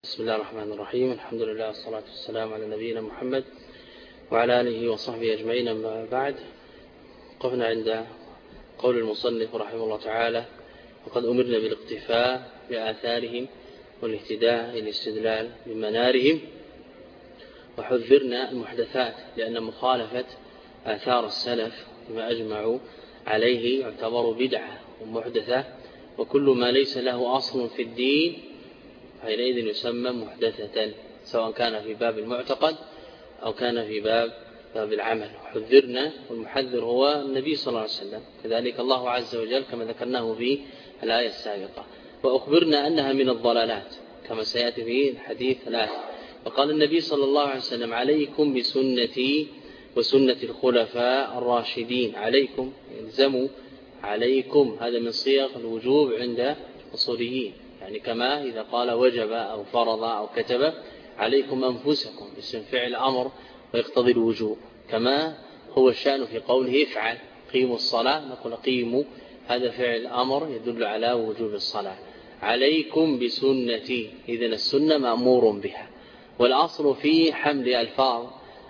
بسم الله الرحمن الرحيم. الحمد لله والصلاة والسلام على نبينا محمد وعلى آله وصحبه أجمعين. أما بعد، قفنا عند قول المصنف رحمه الله تعالى: وقد أمرنا بالاقتفاء بآثارهم والاهتداء الاستدلال بمنارهم، وحذرنا المحدثات لأن مخالفة آثار السلف بما أجمعوا عليه يعتبر بدعة ومحدثة، وكل ما ليس له أصل في الدين حينئذ يسمى محدثة، سواء كان في باب المعتقد أو كان في باب العمل. حذرنا، والمحذر هو النبي صلى الله عليه وسلم، كذلك الله عز وجل كما ذكرناه في الآية السابقة. وأخبرنا أنها من الضلالات كما سيأتي في الحديث الآتي. وقال النبي صلى الله عليه وسلم: عليكم بسنتي وسنة الخلفاء الراشدين. عليكم يلزموا، عليكم هذا من صيغ الوجوب عند الأصوليين، يعني كما إذا قال وجب أو فرض أو كتب: عليكم أنفسكم، اسم فعل أمر ويقتضي الوجوب، كما هو الشأن في قوله افعل قيموا الصلاة، نقول قيموا هذا فعل أمر يدل على وجوب الصلاة. عليكم بسنتي، إذن السنة مأمور بها، والأصل في حمل ألفاظ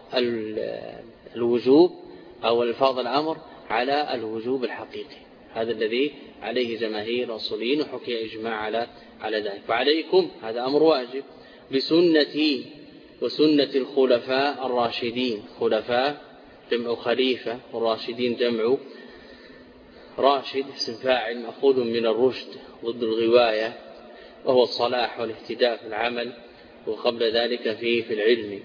الوجوب أو ألفاظ الأمر على الوجوب الحقيقي، هذا الذي عليه جماهير الأصوليين وحكي إجماع على ذلك. وعليكم هذا أمر واجب، بسنتي وسنة الخلفاء الراشدين. خلفاء جمع خليفة، والراشدين جمع راشد، اسم فاعل مأخوذ من الرشد ضد الغواية، وهو الصلاح والاهتداء في العمل، وقبل ذلك في العلم.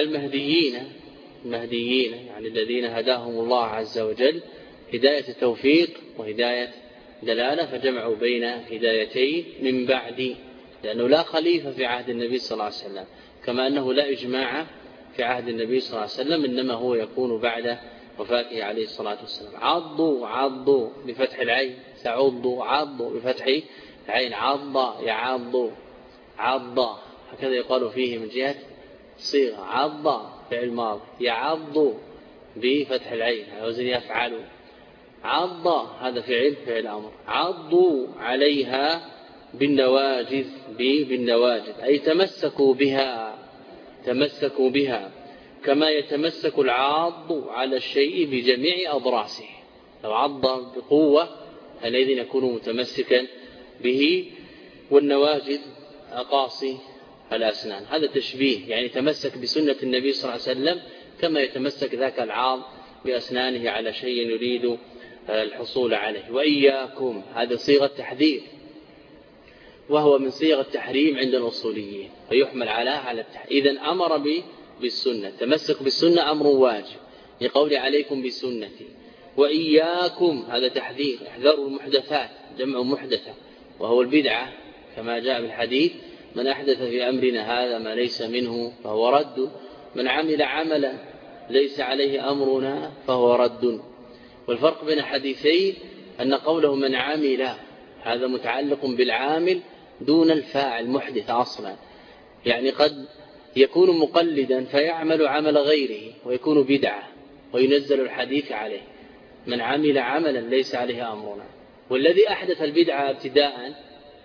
المهديين يعني الذين هداهم الله عز وجل هداية توفيق وهداية دلالة، فجمعوا بين هدايتين من بعد، لأنه لا خليفة في عهد النبي صلى الله عليه وسلم، كما أنه لا إجماع في عهد النبي صلى الله عليه وسلم، إنما هو يكون بعد وفاته عليه الصلاة والسلام. عضوا بفتح العين، تعضوا عضوا بفتح العين، عض يعض عض، هكذا يقال فيه من جهة صيغة. عض فعل ماضي، يعض بفتح العين على وزن يفعل. عض هذا فعل أمر. عضوا عليها بالنواجذ، بالنواجذ أي تمسكوا بها كما يتمسك العاض على الشيء بجميع أضراسه. لو عض بقوة الذي يكون متمسكا به، والنواجذ أقاصي الأسنان. هذا تشبيه، يعني تمسك بسنة النبي صلى الله عليه وسلم كما يتمسك ذاك العاض بأسنانه على شيء يريد الحصول عليه. وإياكم هذا صيغة تحذير، وهو من صيغ التحريم عند الأصوليين، فيحمل على التحريم. إذن أمر بالسنة، تمسك بالسنة أمر واجب لقول عليكم بسنتي. وإياكم هذا تحذير، احذروا المحدثات، جمع محدثة وهو البدعة، كما جاء بالحديث: من أحدث في أمرنا هذا ما ليس منه فهو رد، من عمل عملا ليس عليه أمرنا فهو رد. والفرق بين الحديثين أن قوله من عمل هذا متعلق بالعامل دون الفاعل محدث أصلا، يعني قد يكون مقلدا فيعمل عمل غيره ويكون بدعة وينزل الحديث عليه. من عمل عملا ليس عليه أمرنا، والذي أحدث البدعة ابتداء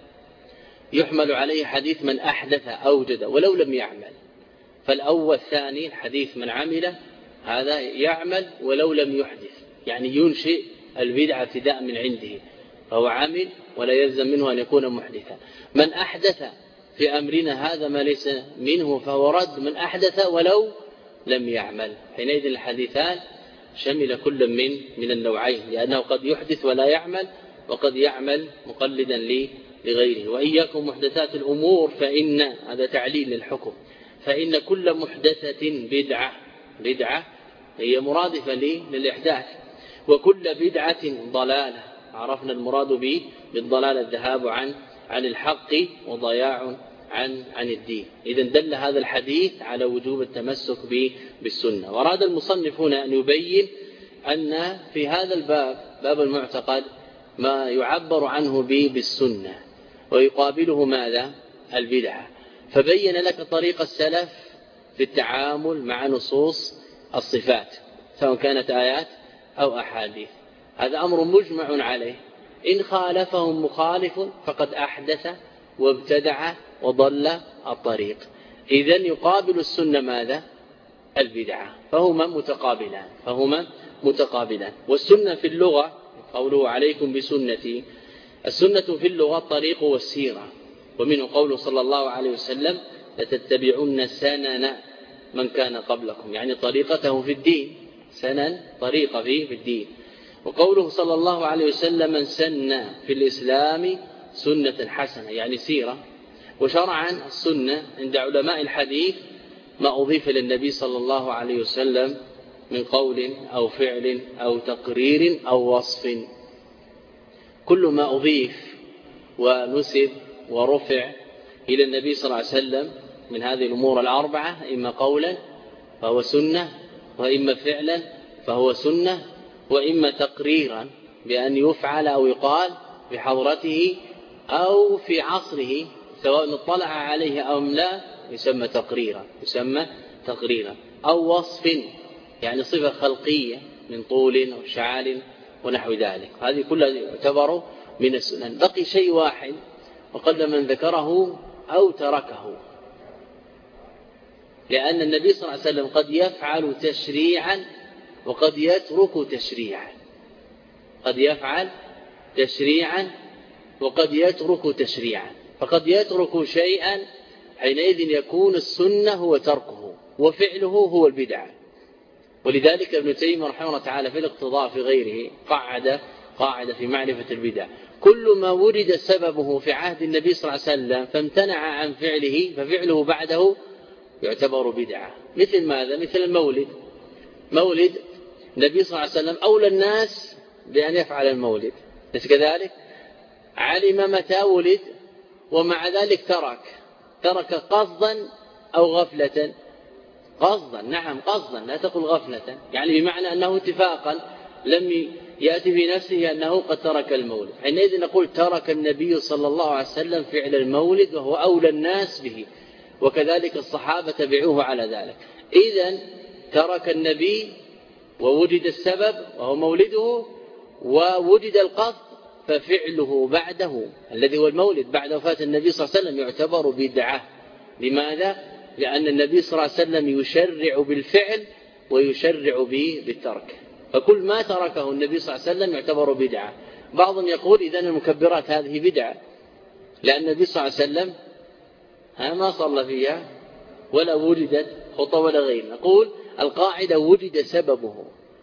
يحمل عليه حديث من أحدث أوجد ولو لم يعمل. فالأول الثاني الحديث من عمل هذا يعمل ولو لم يحدث، يعني ينشئ البدعة ابتداء من عنده، فهو عمل ولا يلزم منه أن يكون محدثا. من أحدث في أمرنا هذا ما ليس منه فهو رد، من أحدث ولو لم يعمل. حينئذ الحديثان شمل كل من النوعين، لأنه قد يحدث ولا يعمل، وقد يعمل مقلدا لغيره. وإياكم محدثات الأمور فإن هذا تعليل للحكم، فإن كل محدثة بدعة هي مرادفة للإحداث، وكل بدعة ضلالة. عرفنا المراد بالضلال الذهاب عن الحق وضياع عن الدين. إذن دل هذا الحديث على وجوب التمسك بالسنة. وأراد المصنف هنا أن يبين أن في هذا باب المعتقد ما يعبر عنه بالسنة، ويقابله ماذا؟ البدعة. فبين لك طريق السلف في التعامل مع نصوص الصفات، سواء كانت آيات أو أحاديث. هذا أمر مجمع عليه، إن خالفهم مخالف فقد أحدث وابتدع وضل الطريق. إذن يقابل السنة ماذا؟ البدعة، فهما متقابلان. والسنة في اللغة قوله عليكم بسنتي، السنة في اللغة الطريق والسيرة، ومنه قوله صلى الله عليه وسلم لتتبعن سنن من كان قبلكم، يعني طريقته في الدين، سنن طريقة في الدين. وقوله صلى الله عليه وسلم من سن في الإسلام سنة حسنة، يعني سيرة. وشرعا السنة عند علماء الحديث ما أضيف للنبي صلى الله عليه وسلم من قول أو فعل أو تقرير أو وصف، كل ما أضيف ونسب ورفع إلى النبي صلى الله عليه وسلم من هذه الأمور الأربعة، إما قولا فهو سنة، وإما فعلا فهو سنة، وإما تقريرا بأن يفعل أو يقال بحضرته أو في عصره سواء اطلع عليه أو لا، يسمى تقريرا. أو وصف، يعني صفة خلقية من طول أو شعال ونحو ذلك، هذه كلها يعتبر من السنن. بقي شيء واحد وقد من ذكره أو تركه، لأن النبي صلى الله عليه وسلم قد يفعل تشريعا وقد يترك تشريعا، قد يفعل تشريعا وقد يترك تشريعا. فقد يترك شيئا حينئذ يكون السنة هو تركه وفعله هو البدعة. ولذلك ابن تيمية رحمه الله تعالى في الاقتضاء في غيره قاعدة في معرفة البدع: كل ما ورد سببه في عهد النبي صلى الله عليه وسلم فامتنع عن فعله ففعله بعده يعتبر بدعة. مثل ماذا؟ مثل المولد. مولد النبي صلى الله عليه وسلم أولى الناس بأن يفعل المولد، بس كذلك علم متى ولد ومع ذلك ترك قصدا أو غفلة. قصدا، نعم قصدا، لا تقل غفلة، يعني بمعنى أنه اتفاقا لم يأتي في نفسه أنه قد ترك المولد، حينئذ نقول ترك النبي صلى الله عليه وسلم فعل المولد وهو أولى الناس به، وكذلك الصحابة تبعوه على ذلك. إذن ترك النبي ووجد السبب وهو مولده ووجد القصد، ففعله بعده الذي هو المولد بعد وفاة النبي صلى الله عليه وسلم يعتبر بدعة. لماذا؟ لأن النبي صلى الله عليه وسلم يشرع بالفعل ويشرع بالترك، فكل ما تركه النبي صلى الله عليه وسلم يعتبر بدعة. بعضهم يقول إذن المكبرات هذه بدعة، لأن النبي صلى الله عليه وسلم ما صلى فيها ولا وجدت خطوة ولا غير. نقول القاعدة وجد سببه،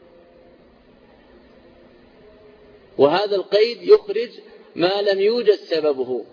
وهذا القيد يخرج ما لم يوجد سببه.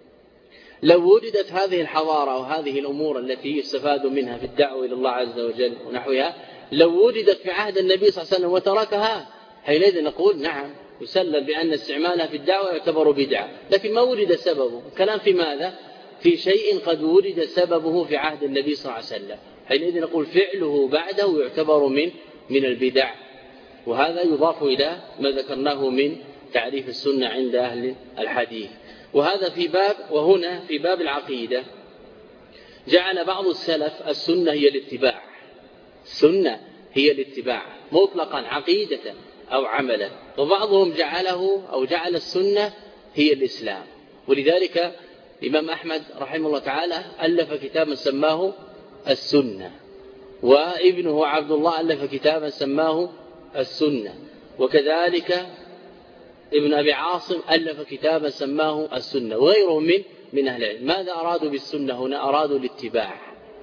لو وجدت هذه الحضارة وهذه الأمور التي يستفاد منها في الدعوة إلى الله عز وجل ونحوها، لو وجدت في عهد النبي صلى الله عليه وسلم وتركها، حينئذ نقول نعم يسلم بأن استعمالها في الدعوة يعتبر بدعة، لكن ما وجد سببه. الكلام في ماذا؟ في شيء قد وجد سببه في عهد النبي صلى الله عليه وسلم، حينئذ نقول فعله بعده يعتبر من البدع. وهذا يضاف إلى ما ذكرناه من تعريف السنة عند أهل الحديث. وهذا في باب، وهنا في باب العقيدة جعل بعض السلف السنة هي الاتباع، السنة هي الاتباع مطلقا عقيدة أو عملا، وبعضهم جعل السنة هي الإسلام. ولذلك الإمام أحمد رحمه الله تعالى ألف كتابا سماه السنة، وابنه عبد الله ألف كتابا سماه السنة، وكذلك ابن أبي عاصم ألف كتابا سماه السنة، وغيرهم من أهل العلم. ماذا أرادوا بالسنة هنا؟ أرادوا الاتباع،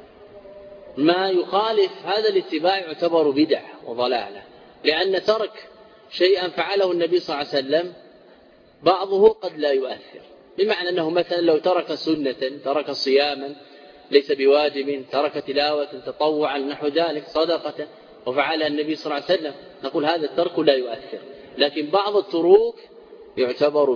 ما يخالف هذا الاتباع يعتبر بدعة وضلالة، لأن ترك شيئا فعله النبي صلى الله عليه وسلم بعضه قد لا يؤثر، بمعنى أنه مثلا لو ترك سنة، ترك صياما ليس بواجب، ترك تلاوة تطوعا نحو ذلك، صدقة وفعلها النبي صلى الله عليه وسلم، نقول هذا الترك لا يؤثر. لكن بعض التروك يعتبر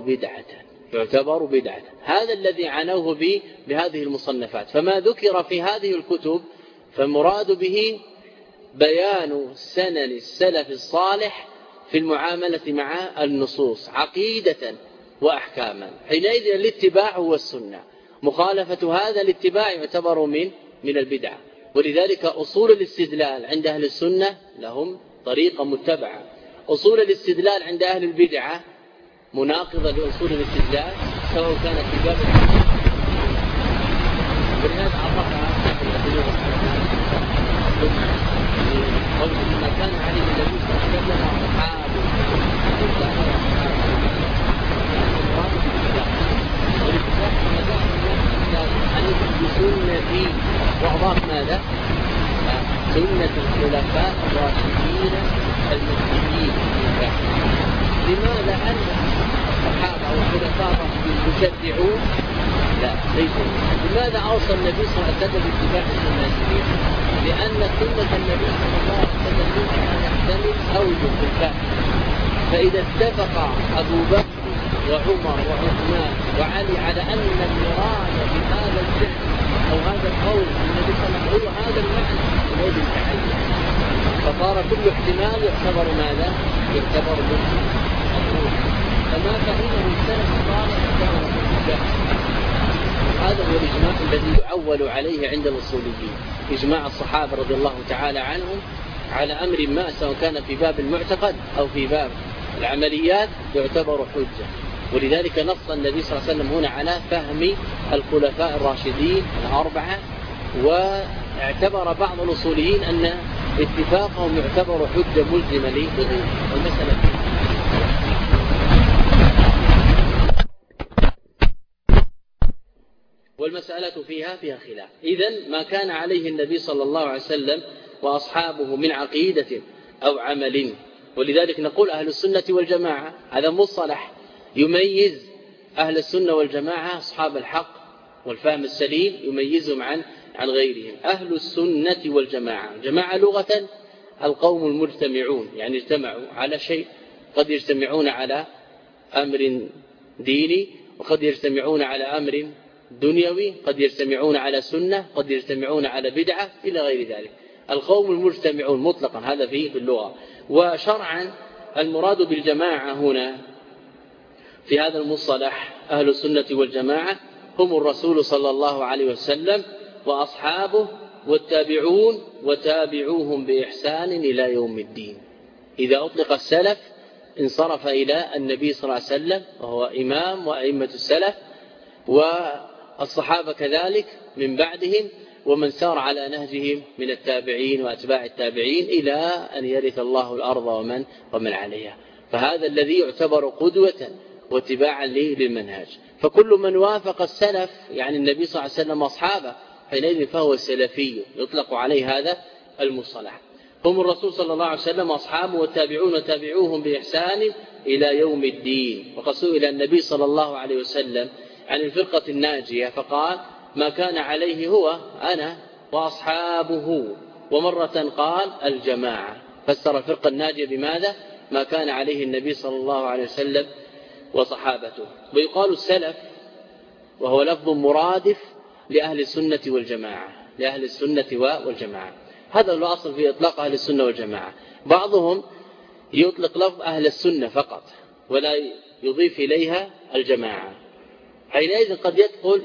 بدعة. هذا الذي عنوه بهذه المصنفات. فما ذكر في هذه الكتب فمراد به بيان سنن السلف الصالح في المعاملة مع النصوص عقيدة وأحكاما، حينئذ الاتباع هو السنة، مخالفة هذا الاتباع يعتبر من البدعة. ولذلك أصول الاستدلال عند أهل السنة لهم طريقة متبعة، أصول الاستدلال عند أهل البدعة مناقضة لأصول الاستدلال، سواء كانت في باب ولهذا عرفها قوله ما كان عليه النبي صلى الله عليه وسلم وأصحابه عليكم بسنتي وأضاف ماذا؟ سنة الخلفاء الراشدين المهديين. لماذا أن الصحابة والخلفاء الراشدين يشجعون؟ لا ليسوا. لماذا أوصى النبي صلى الله عليه وسلم باتباع السنة؟ لأن سنة النبي صلى الله عليه وسلم يمكن أن يحتمل أوجه الفهم. فإذا اتفق أبو بكر وعمر وعثمان وعلي على أن المراد بهذا الفعل أو هذا القول النبي صلى الله عليه وسلم هو هذا المعنى غير التعين، فصار كل احتمال يعتبر ماذا؟ يعتبر مسلم. فما فهمه السلف الصالح يعتبر مسلم. هذا هو الإجماع الذي يعول عليه عند الأصوليين، إجماع الصحابة رضي الله تعالى عنهم على أمر ما سواء كان في باب المعتقد أو في باب العمليات يعتبر حجة. ولذلك نص النبي صلى الله عليه وسلم هنا على فهم الخلفاء الراشدين الأربعة، واعتبر بعض الأصوليين أن اتفاقهم يعتبر حجة ملزمة لغيره. والمسألة فيها خلاف. إذن ما كان عليه النبي صلى الله عليه وسلم وأصحابه من عقيدة أو عمل. ولذلك نقول أهل السنة والجماعة، هذا مصطلح يميز أهل السنة والجماعة أصحاب الحق والفهم السليم، يميزهم عن غيرهم. أهل السنة والجماعة، جماعة لغة القوم المجتمعون، يعني اجتمعوا على شيء، قد يجتمعون على أمر ديني، وقد يجتمعون على أمر دنيوي، قد يجتمعون على سنة، قد يجتمعون على بدعة إلى غير ذلك. القوم المجتمعون مطلقا هذا في اللغة. وشرعا المراد بالجماعة هنا في هذا المصطلح أهل السنة والجماعة هم الرسول صلى الله عليه وسلم وأصحابه والتابعون وتابعوهم بإحسان إلى يوم الدين. إذا أطلق السلف انصرف إلى النبي صلى الله عليه وسلم وهو إمام وأئمة السلف، والصحابة كذلك من بعدهم، ومن سار على نهجهم من التابعين وأتباع التابعين إلى أن يرث الله الأرض ومن عليها. فهذا الذي يعتبر قدوة واتباعا للمنهج. فكل من وافق السلف يعني النبي صلى الله عليه وسلم وأصحابه حينئذ فهو سلفي، يطلق عليه هذا المصطلح. هم الرسول صلى الله عليه وسلم وأصحابه والتابعون وتابعوهم بإحسان إلى يوم الدين. وقد سئل النبي صلى الله عليه وسلم عن الفرقة الناجية فقال ما كان عليه هو أنا وأصحابه، ومرة قال الجماعة، فسر الفرقة الناجية بماذا؟ ما كان عليه النبي صلى الله عليه وسلم وصحابته. ويقال السلف وهو لفظ مرادف لأهل السنة والجماعة، لأهل السنة والجماعة. هذا هو الأصل في إطلاق أهل السنة والجماعة. بعضهم يطلق لفظ أهل السنة فقط ولا يضيف إليها الجماعة، حينئذ قد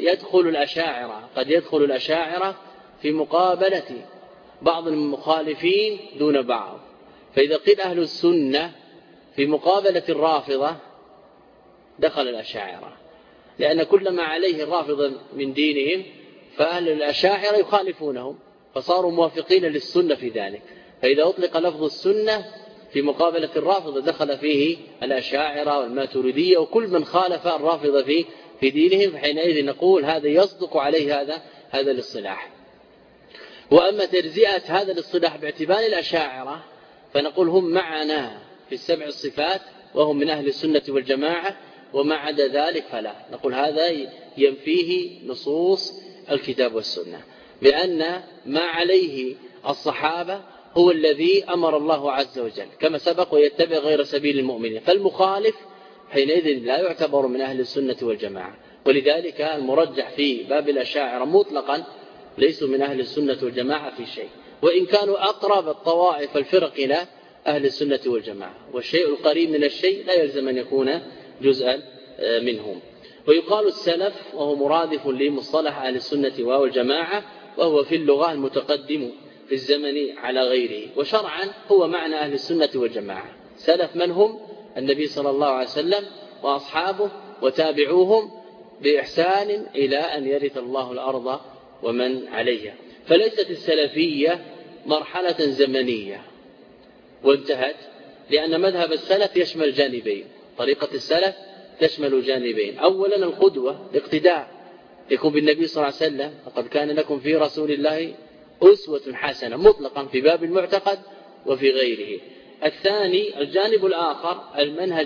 يدخل الأشاعرة في مقابلة بعض المخالفين دون بعض. فإذا قيل أهل السنة في مقابلة الرافضة دخل الأشاعرة، لأن كل ما عليه الرافضة من دينهم فأهل الأشاعرة يخالفونهم، فصاروا موافقين للسنة في ذلك. فإذا أطلق لفظ السنة في مقابلة الرافضة دخل فيه الأشاعرة والماتريدية وكل من خالف الرافضة في دينهم، فحينئذ نقول هذا يصدق عليه هذا الاصطلاح. وأما تجزئة هذا الاصطلاح باعتبار الأشاعرة فنقول هم معنا في السبع الصفات وهم من أهل السنة والجماعة، وما عدا ذلك فلا. نقول هذا ينفيه نصوص الكتاب والسنة، بأن ما عليه الصحابة هو الذي أمر الله عز وجل كما سبق، ويتبع غير سبيل المؤمنين، فالمخالف حينئذ لا يعتبر من أهل السنة والجماعة. ولذلك المرجح في باب الأشاعرة مطلقا ليسوا من أهل السنة والجماعة في شيء، وإن كانوا أقرب الطوائف الفرق إلى أهل السنة والجماعة، والشيء القريب من الشيء لا يلزم أن يكون جزءا منهم. ويقال السلف وهو مرادف لمصطلح أهل السنة والجماعة، وهو في اللغة المتقدم في الزمن على غيره. وشرعا هو معنى أهل السنة والجماعة. سلف من هم؟ النبي صلى الله عليه وسلم وأصحابه وتابعوهم بإحسان إلى أن يرث الله الأرض ومن عليها. فليست السلفية مرحلة زمنية وانتهت، لأن مذهب السلف يشمل جانبين. طريقة السلف تشمل جانبين: أولا القدوة، الاقتداء، يكون بالنبي صلى الله عليه وسلم: لقد كان لكم في رسول الله أسوة حسنة، مطلقا في باب المعتقد وفي غيره. الثاني الجانب الآخر المنهج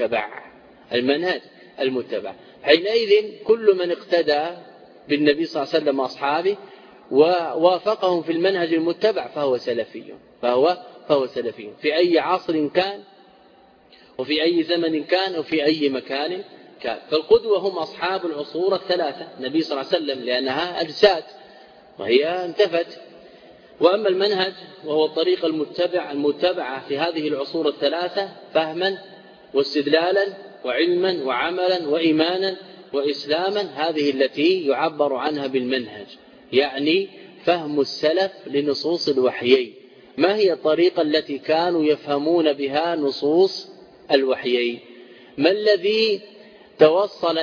المتبع. حينئذ كل من اقتدى بالنبي صلى الله عليه وسلم وأصحابه ووافقهم في المنهج المتبع فهو سلفي في أي عصر كان وفي أي زمن كان وفي أي مكان كان. فالقدوة هم أصحاب العصور الثلاثة، النبي صلى الله عليه وسلم لأنها أجساد وهي انتفت. وأما المنهج وهو الطريق المتبعة في هذه العصور الثلاثة فهما واستدلالا وعلما وعملا وإيمانا وإسلاما، هذه التي يعبر عنها بالمنهج، يعني فهم السلف لنصوص الوحيين. ما هي الطريقة التي كانوا يفهمون بها نصوص الوحيين؟ ما الذي توصل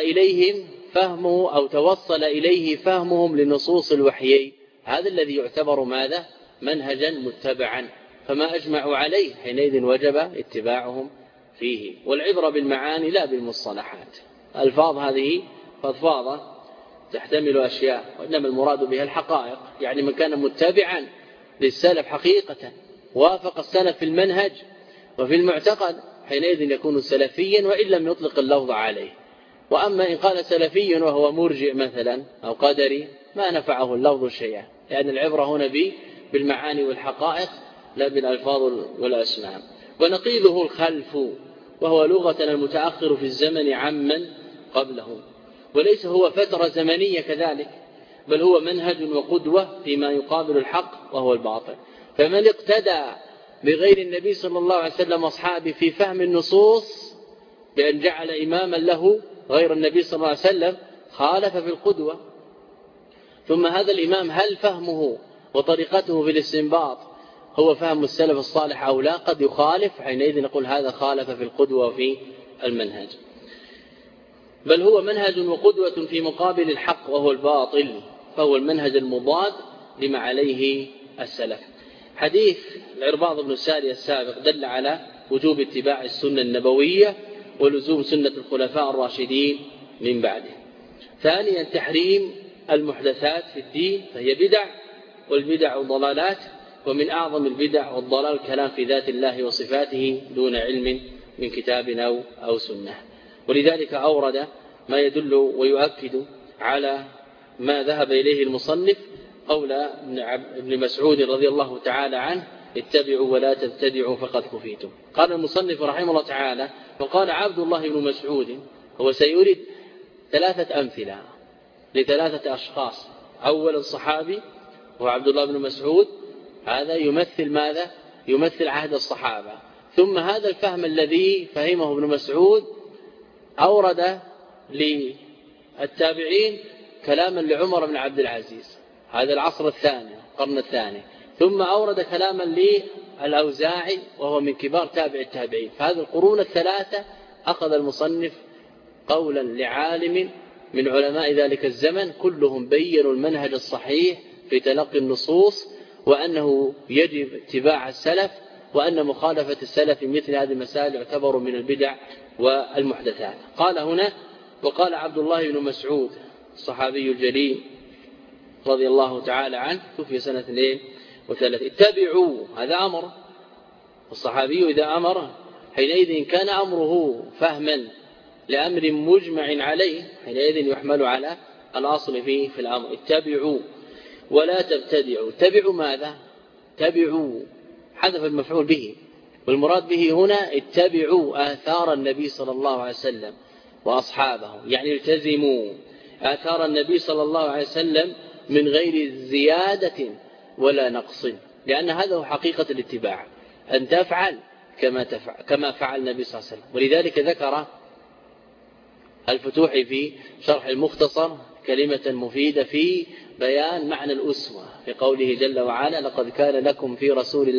إليه فهمهم لنصوص الوحيين؟ هذا الذي يعتبر ماذا؟ منهجا متبعا. فما أجمعوا عليه حينئذ وجب اتباعهم فيه. والعبرة بالمعاني لا بالمصطلحات. الألفاظ هذه فضفاضة تحتمل أشياء، وإنما المراد بها الحقائق. يعني من كان متبعا للسلف حقيقة وافق السلف في المنهج وفي المعتقد حينئذ يكون سلفيا وإن لم يطلق اللفظ عليه. وأما إن قال سلفي وهو مرجئ مثلا أو قدري ما نفعه اللفظ شيئا، لأن العبرة هنا بالمعاني والحقائق لا بالألفاظ والأسماء. ونقيضه الخلف، وهو لغة المتأخر في الزمن عمن قبله، وليس هو فترة زمنية كذلك، بل هو منهج وقدوة فيما يقابل الحق وهو الباطل. فمن اقتدى بغير النبي صلى الله عليه وسلم وأصحابه في فهم النصوص بأن جعل إماما له غير النبي صلى الله عليه وسلم خالف في القدوة. ثم هذا الإمام هل فهمه وطريقته في الاستنباط هو فهم السلف الصالح أو لا؟ قد يخالف، حينئذ نقول هذا خالف في القدوة وفي المنهج. بل هو منهج وقدوة في مقابل الحق وهو الباطل، فهو المنهج المضاد لما عليه السلف. حديث العرباض بن سارية السابق دل على وجوب اتباع السنة النبوية ولزوم سنة الخلفاء الراشدين من بعده. ثانيا تحريم المحدثات في الدين، فهي بدع، والبدع ضلالات، ومن أعظم البدع والضلال الكلام في ذات الله وصفاته دون علم من كتاب أو سنة. ولذلك أورد ما يدل ويؤكد على ما ذهب إليه المصنف قول ابن مسعود رضي الله تعالى عنه: اتبعوا ولا تبتدعوا فقد كفيتم. قال المصنف رحمه الله تعالى: وقال عبد الله بن مسعود، هو سيريد 3 أمثلة لثلاثة أشخاص. أول الصحابي هو عبد الله بن مسعود، هذا يمثل ماذا؟ يمثل عهد الصحابة. ثم هذا الفهم الذي فهمه ابن مسعود أورد للتابعين كلاما لعمر بن عبد العزيز، هذا العصر الثاني القرن الثاني. ثم أورد كلاما للأوزاعي وهو من كبار تابع التابعين. فهذه القرون الثلاثة أخذ المصنف قولا لعالم من علماء ذلك الزمن، كلهم بيّنوا المنهج الصحيح في تلقي النصوص، وأنه يجب اتباع السلف، وأن مخالفة السلف في مثل هذه المسائل يعتبر من البدع والمحدثات. قال هنا: وقال عبد الله بن مسعود الصحابي الجليل رضي الله تعالى عنه، توفي سنة 32، اتبعوا، هذا أمر. الصحابي إذا أمر حينئذ كان أمره فهما لأمر مجمع عليه، حينئذ يحمل على الأصل في الأمر: اتبعوا ولا تبتدعوا. اتبعوا ماذا؟ اتبعوا حذف المفعول به، والمراد به هنا اتبعوا آثار النبي صلى الله عليه وسلم وأصحابه، يعني التزموا آثار النبي صلى الله عليه وسلم من غير زيادة ولا نقص، لأن هذا هو حقيقة الاتباع، أن تفعل كما فعل النبي صلى الله عليه وسلم. ولذلك ذكر الفتوحي في شرح المختصر كلمة مفيدة في بيان معنى الأسوة في قوله جل وعلا: لقد كان لكم في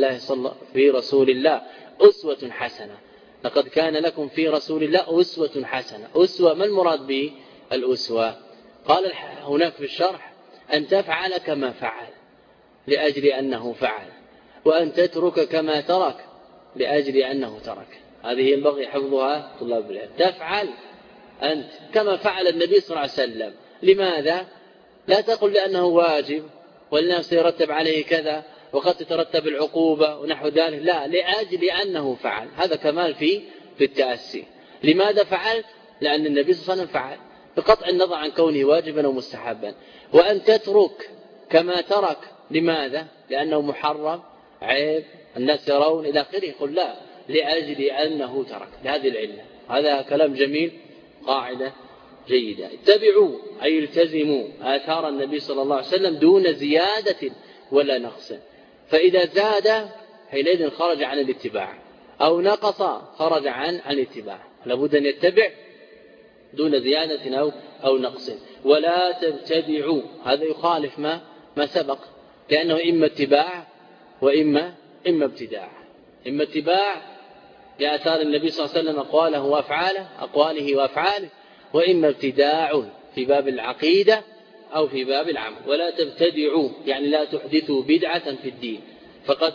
رسول الله أسوة حسنة. لقد كان لكم في رسول الله أسوة حسنة. أسوة، ما المراد بالأسوة؟ قال هناك في الشرح: أن تفعل كما فعل لأجل أنه فعل، وأن تترك كما ترك لأجل أنه ترك. هذه ينبغي حفظها طلاب العلم. تفعل أنت كما فعل النبي صلى الله عليه وسلم. لماذا؟ لا تقل لأنه واجب ولأنه سيرتب عليه كذا وقد تترتب العقوبة ونحو ذلك، لا، لأجل أنه فعل. هذا كمال في التأسي. لماذا فعلت؟ لأن النبي صلى الله عليه وسلم فعل، بقطع النظر عن كونه واجبا ومستحبا. وأن تترك كما ترك. لماذا؟ لأنه محرم، عيب، الناس يرون إلى آخره. يقول لا، لأجل أنه ترك، لهذه العلة. هذا كلام جميل، قاعدة جيدة. اتبعوا أي التزموا آثار النبي صلى الله عليه وسلم دون زيادة ولا نقص. فإذا زاد حينئذ خرج عن الاتباع، أو نقص خرج عن الاتباع. لابد أن يتبع دون زيادة أو نقص. ولا تبتدعوا، هذا يخالف ما سبق، لأنه إما اتباع وإما ابتداع. إما اتباع لآثار النبي صلى الله عليه وسلم أقواله وأفعاله، وإما ابتداع في باب العقيدة أو في باب العمل. ولا تبتدعوا يعني لا تحدثوا بدعة في الدين، فقد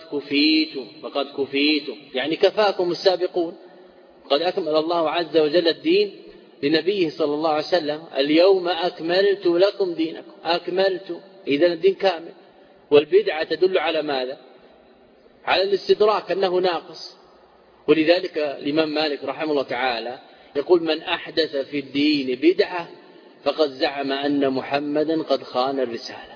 كفيتم يعني كفاكم السابقون. قد أكمل الله عز وجل الدين لنبيه صلى الله عليه وسلم: اليوم أكملت لكم دينكم. أكملت، إذن الدين كامل. والبدعة تدل على ماذا؟ على الاستدراك، أنه ناقص. ولذلك الإمام مالك رحمه الله تعالى يقول: من أحدث في الدين بدعة فقد زعم أن محمدا قد خان الرسالة.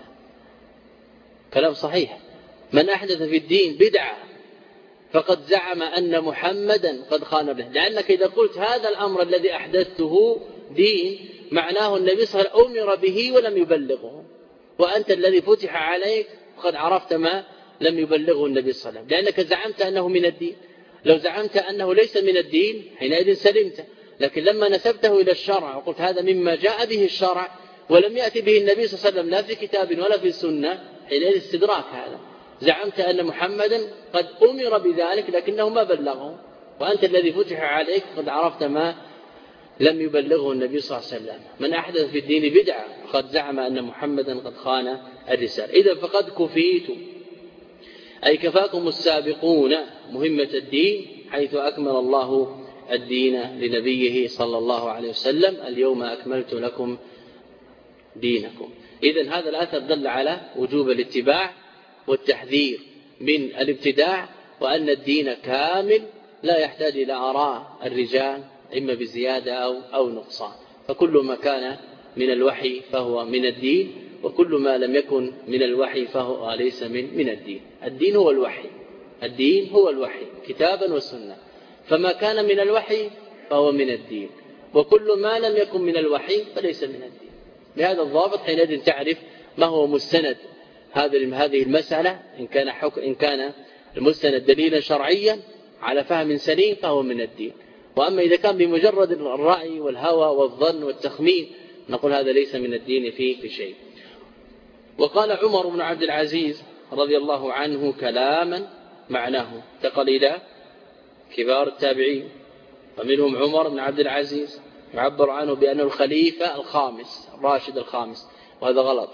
كلام صحيح. من أحدث في الدين بدعة فقد زعم أن محمدا قد خان الرسالة، لأنك إذا قلت هذا الأمر الذي أحدثته دين، معناه النبي صلى الله عليه وسلم أمر به ولم يبلغه، وأنت الذي فتح عليك وقد عرفت ما لم يبلغه النبي صلى الله عليه وسلم، لأنك زعمت أنه من الدين. لو زعمت أنه ليس من الدين حينئذ سلمت، لكن لما نسبته إلى الشرع وقلت هذا مما جاء به الشرع ولم يأتي به النبي صلى الله عليه وسلم لا في كتاب ولا في السنة، حينئذ استدراك. هذا زعمت أن محمدا قد أمر بذلك لكنه ما بلغه، وأنت الذي فتح عليك قد عرفت ما لم يبلغه النبي صلى الله عليه وسلم. من أحدث في الدين بدعة قد زعم أن محمدا قد خان الرسالة. إذا فقد كفيتم أي كفاكم السابقون مهمة الدين، حيث أكمل الله الدين لنبيه صلى الله عليه وسلم: اليوم أكملت لكم دينكم. إذن هذا الأثر دل على وجوب الاتباع والتحذير من الابتداع، وأن الدين كامل لا يحتاج إلى آراء الرجال إما بزيادة أو نقصان. فكل ما كان من الوحي فهو من الدين، وكل ما لم يكن من الوحي فهو ليس من الدين. الدين هو الوحي، الدين هو الوحي كتابا وسنة. فما كان من الوحي فهو من الدين، وكل ما لم يكن من الوحي فليس من الدين. بهذا الضابط حينئذ تعرف ما هو مستند هذه المسألة. إن كان المستند دليلا شرعيا على فهم سليم فهو من الدين، وأما إذا كان بمجرد الرأي والهوى والظن والتخمين نقول هذا ليس من الدين في شيء. وقال عمر بن عبد العزيز رضي الله عنه كلاما معناه، انتقل إلى كبار التابعين ومنهم عمر بن عبد العزيز، يعبر عنه بأنه الخليفة الخامس الراشد الخامس، وهذا غلط،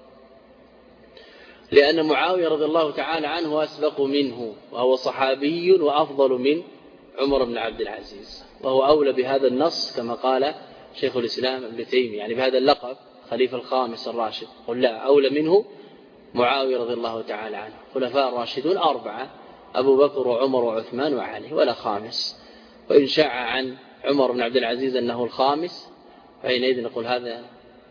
لأن معاوية رضي الله تعالى عنه أسبق منه، وهو صحابي وأفضل من عمر بن عبد العزيز، وهو أولى بهذا النص كما قال شيخ الإسلام ابن تيمية، يعني بهذا اللقب خليفة الخامس الراشد. قل لا، أولى منه معاوية رضي الله تعالى عنه. خلفاء الراشدون 4: أبو بكر وعمر وعثمان وعلي، ولا خامس. وإن شاع عن عمر بن عبد العزيز أنه الخامس فحينئذ نقول هذا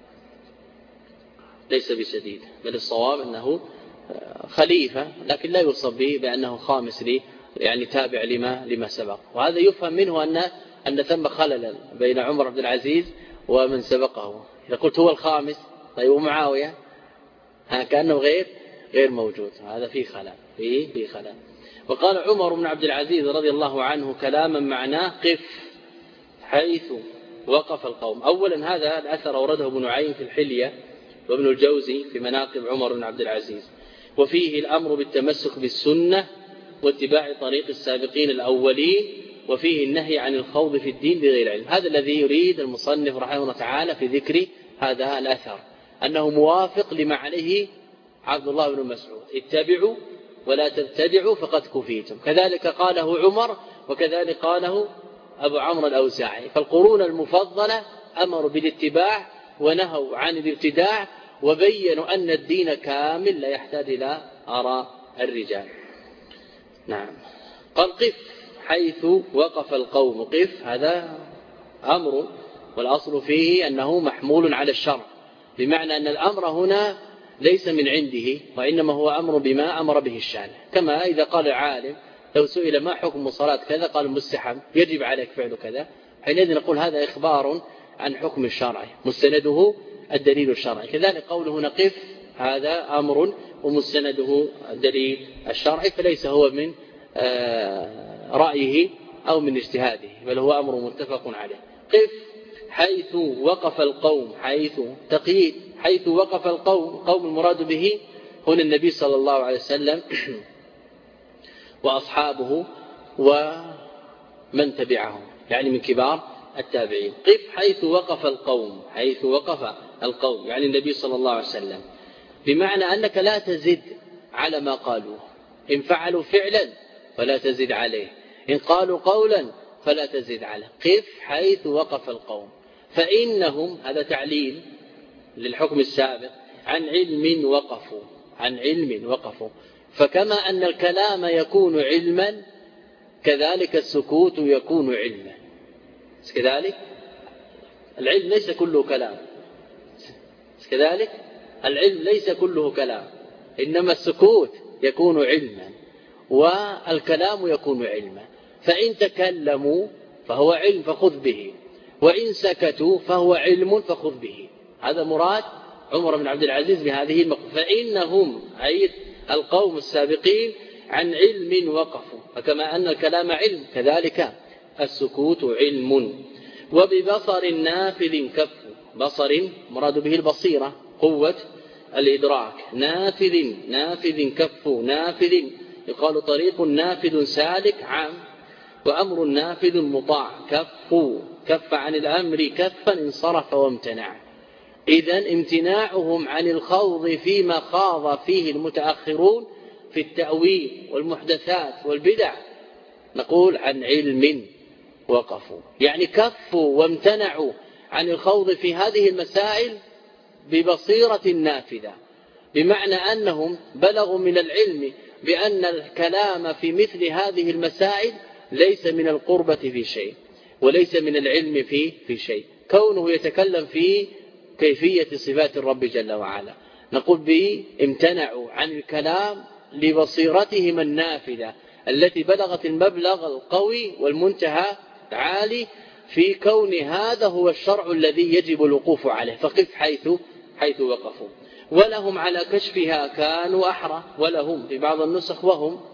ليس بسديد، بل الصواب أنه خليفة، لكن لا يوصف به بأنه خامس يعني تابع لما سبق. وهذا يفهم منه أن ثم خللا بين عمر بن العزيز ومن سبقه. إذا قلت هو الخامس طيب ومعاوية كأنه غير موجود، هذا فيه خلل. وقال عمر بن عبد العزيز رضي الله عنه كلاما معناه: قف حيث وقف القوم. أولا هذا الأثر أورده ابن نعيم في الحلية وابن الجوزي في مناقب عمر بن عبد العزيز، وفيه الأمر بالتمسك بالسنة واتباع طريق السابقين الأولين، وفيه النهي عن الخوض في الدين بغير علم. هذا الذي يريد المصنف رحمه الله تعالى في ذكر هذا الأثر، أنه موافق لما عليه عبد الله بن مسعود: اتبعوا ولا تبتدعوا فقد كفيتم. كذلك قاله عمر، وكذلك قاله أبو عمرو الأوزاعي. فالقرون المفضلة أمروا بالاتباع ونهوا عن الابتداع، وبينوا أن الدين كامل لا يحتاج إلى آراء الرجال. نعم. قال: قف حيث وقف القوم. قف هذا أمر، والأصل فيه أنه محمول على الشرع، بمعنى أن الأمر هنا ليس من عنده، وإنما هو أمر بما أمر به الشارع. كما إذا قال العالم لو سئل ما حكم صلاة كذا قال مستحب، يجب عليك فعل كذا، حينئذ نقول هذا إخبار عن حكم الشرع مستنده الدليل الشرعي. كذلك قوله هنا قف هذا أمر ومستنده الدليل الشرعي، فليس هو من رأيه أو من اجتهاده، بل هو أمر متفق عليه. قف حيث وقف القوم. حيث تقييد، حيث وقف القوم. قوم المراد به هنا النبي صلى الله عليه وسلم وأصحابه ومن تبعهم، يعني من كبار التابعين. قف حيث وقف القوم. حيث وقف القوم يعني النبي صلى الله عليه وسلم، بمعنى أنك لا تزد على ما قالوه. إن فعلوا فعلا فلا تزد عليه، إن قالوا قولا فلا تزد عليه. قف حيث وقف القوم، فإنهم، هذا تعليل للحكم السابق، عن علم وقفوا. عن علم وقفوا. فكما أن الكلام يكون علما كذلك السكوت يكون علما. كذلك العلم ليس كله كلام، كذلك العلم ليس كله كلام، إنما السكوت يكون علما والكلام يكون علما. فإن تكلموا فهو علم فخذ به، وإن سكتوا فهو علم فخذ به. هذا مراد عمر بن عبد العزيز بهذه المقولة. فإنهم أي القوم السابقين عن علم وقفوا، فكما أن الكلام علم كذلك السكوت علم. وببصر نافذ كفوا. بصر مراد به البصيرة، قوة الإدراك. نافذ كفوا. نافذ يقال طريق نافذ سالك عام، وأمر نافذ مطاع. كفوا كف عن الأمر كفا انصرف وامتنع. إذن امتناعهم عن الخوض فيما خاض فيه المتأخرون في التأويل والمحدثات والبدع، نقول عن علم وقفوا، يعني كفوا وامتنعوا عن الخوض في هذه المسائل ببصيرة نافذة، بمعنى أنهم بلغوا من العلم بأن الكلام في مثل هذه المسائل ليس من القربة في شيء، وليس من العلم في شيء. كونه يتكلم في كيفية صفات الرب جل وعلا، نقول به امتنعوا عن الكلام لبصيرتهم النافذة التي بلغت المبلغ القوي والمنتهى عالي في كون هذا هو الشرع الذي يجب الوقوف عليه. فقف حيث وقفوا. ولهم على كشفها كانوا أحرى. ولهم في بعض النسخ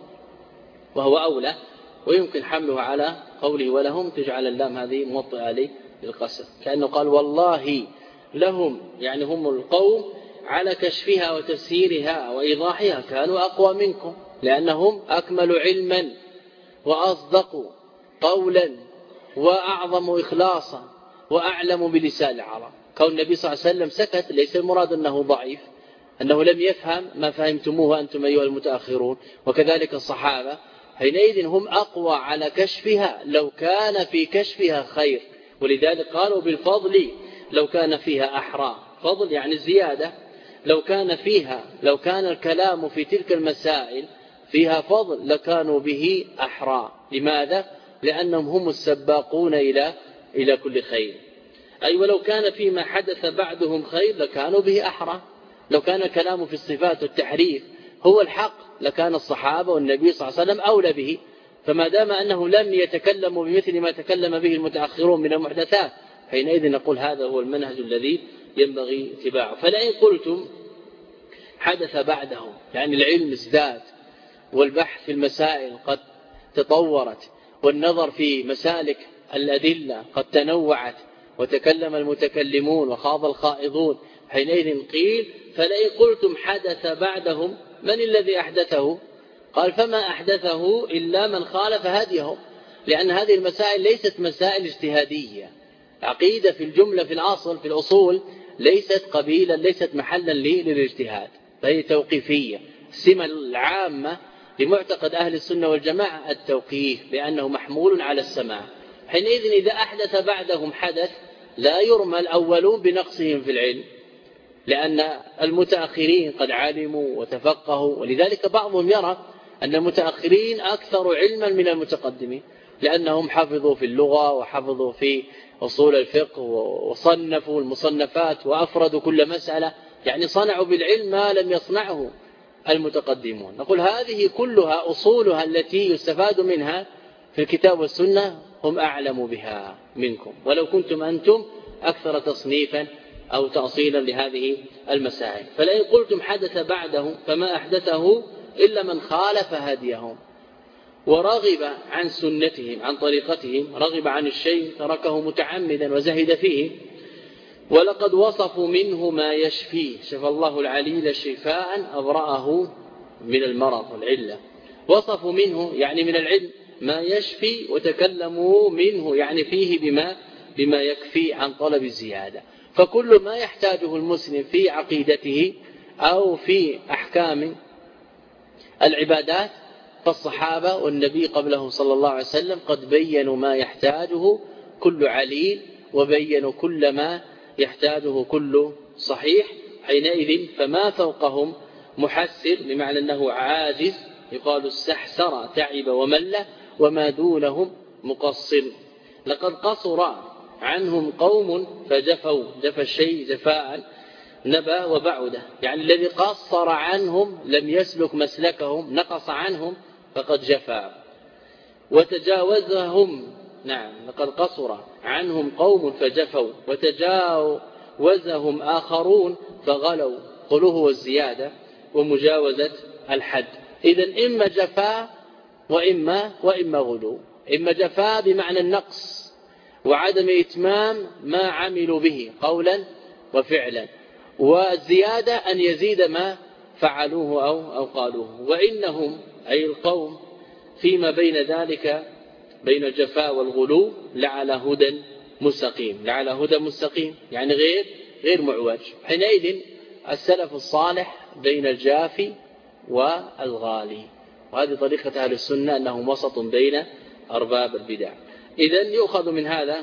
وهو أولى، ويمكن حمله على قوله ولهم تجعل اللام هذه موطئة عليه للقسم، كأنه قال والله لهم، يعني هم القوم على كشفها وتفسيرها وإيضاحها كانوا أقوى منكم، لأنهم أكملوا علما وأصدقوا قولا وأعظم إخلاصا وأعلم بلسان العرب. كون النبي صلى الله عليه وسلم سكت ليس المراد أنه ضعيف، أنه لم يفهم ما فهمتموه أنتم أيها المتأخرون، وكذلك الصحابة، حينئذ هم أقوى على كشفها لو كان في كشفها خير. ولذلك قالوا بالفضل لو كان فيها أحرى. فضل يعني الزيادة. لو كان الكلام في تلك المسائل فيها فضل لكانوا به أحرى. لماذا؟ لأنهم هم السباقون إلى كل خير. أي ولو كان فيما حدث بعدهم خير لكانوا به أحرى. لو كان الكلام في الصفات والتحريف هو الحق لكان الصحابة والنبي صلى الله عليه وسلم أولى به. فما دام أنه لم يتكلموا بمثل ما تكلم به المتأخرون من المحدثات، حينئذ نقول هذا هو المنهج الذي ينبغي اتباعه. فلئن قلتم حدث بعدهم، يعني العلم ازداد والبحث في المسائل قد تطورت والنظر في مسالك الأدلة قد تنوعت وتكلم المتكلمون وخاض الخائضون، حينئذ قيل فلئن قلتم حدث بعدهم من الذي أحدثه؟ قال فما أحدثه إلا من خالف هديهم، لأن هذه المسائل ليست مسائل اجتهادية. عقيدة في الجملة في الأصل في الأصول ليست قبيلا، ليست محلا للاجتهاد، فهي توقيفية. السمة العامة لمعتقد أهل السنة والجماعة التوقيف، لأنه محمول على السماع. حينئذ إذا أحدث بعدهم حدث لا يرمى الأولون بنقصهم في العلم، لأن المتأخرين قد علموا وتفقهوا، ولذلك بعضهم يرى أن المتأخرين أكثر علما من المتقدمين، لأنهم حفظوا في اللغة وحفظوا في أصول الفقه وصنفوا المصنفات وأفردوا كل مسألة، يعني صنعوا بالعلم ما لم يصنعه المتقدمون. نقول هذه كلها أصولها التي يستفاد منها في الكتاب والسنة هم أعلم بها منكم، ولو كنتم أنتم أكثر تصنيفا أو تأصيلا لهذه المسائل. فلئن قلتم حدث بعده فما أحدثه إلا من خالف هديهم ورغب عن سنتهم، عن طريقتهم، رغب عن الشيء تركه متعمدا وزهد فيه. ولقد وصفوا منه ما يشفيه، شفى الله العليل شفاء أبرأه من المرض والعلة. وصفوا منه يعني من العلم ما يشفي، وتكلموا منه يعني فيه بما يكفي عن طلب الزيادة. فكل ما يحتاجه المسلم في عقيدته أو في أحكام العبادات فالصحابة والنبي قبله صلى الله عليه وسلم قد بيّنوا ما يحتاجه كل عليل، وبيّنوا كل ما يحتاجه كل صحيح. حينئذ فما فوقهم محسر، بمعنى أنه عاجز، يقال استحسر تعب ومل، وما دونهم مقصر. لقد قصر عنهم قوم فجفوا، جفى الشيء جفاء نبى وبعده، يعني الذي قصر عنهم لم يسلك مسلكهم، نقص عنهم فقد جفى. وتجاوزهم، نعم لقد قصر عنهم قوم فجفوا، وتجاوزهم آخرون فغلوا، غلوه والزيادة ومجاوزة الحد. إذن إما جفا وإما غلو. إما جفا بمعنى النقص وعدم إتمام ما عملوا به قولا وفعلا، والزيادة أن يزيد ما فعلوه أو قالوه. وإنهم أي القوم فيما بين ذلك، بين الجفاء والغلو، لعلى هدى مستقيم. لعلى هدى مستقيم يعني غير معوج. حينئذ السلف الصالح بين الجافي والغالي، وهذه طريقة أهل السنة أنهم وسط بين أرباب البدع. إذن يؤخذ من هذا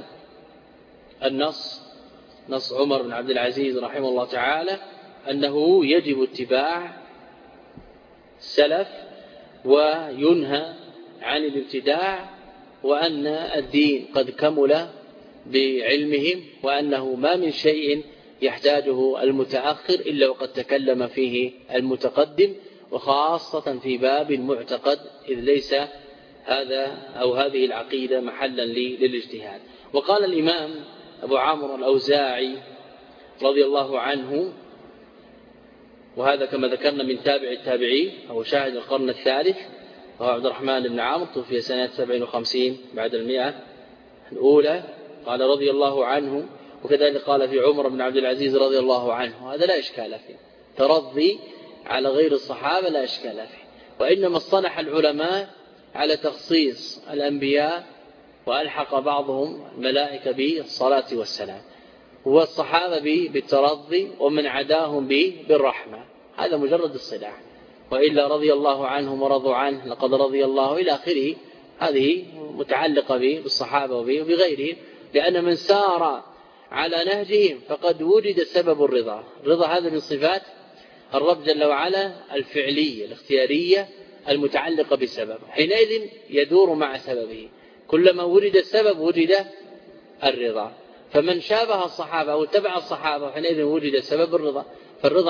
نص عمر بن عبد العزيز رحمه الله تعالى أنه يجب اتباع السلف وينهى عن الابتداع، وأن الدين قد كمل بعلمهم، وأنه ما من شيء يحتاجه المتأخر إلا وقد تكلم فيه المتقدم، وخاصة في باب المعتقد، إذ ليس هذا أو هذه العقيدة محلا للاجتهاد. وقال الإمام أبو عمرو الأوزاعي رضي الله عنه، وهذا كما ذكرنا من تابع التابعين أو شاهد القرن الثالث، وهو عبد الرحمن بن عمرو، توفي سنة 57 بعد 100 الأولى، قال رضي الله عنه. وكذلك قال في عمر بن عبد العزيز رضي الله عنه، هذا لا إشكال فيه، ترضي على غير الصحابة لا إشكال فيه. وإنما اصطلح العلماء على تخصيص الأنبياء وألحق بعضهم الملائكة بالصلاة والسلام، والصحابة بالترضي، ومن عداهم بالرحمة. هذا مجرد الصلاح، وإلا رضي الله عنهم ورضوا عنه، لقد رضي الله إلى آخره، هذه متعلقة بالصحابة وبغيرهم، لأن من سار على نهجهم فقد وجد سبب الرضا. الرضا هذا من صفات الرب جل وعلا الفعلية الاختيارية المتعلقة بسبب، حينئذ يدور مع سببه. كلما وجد السبب وجد الرضا. فمن شابه الصحابة أو اتبع الصحابة حينئذ وجد سبب الرضا. فالرضا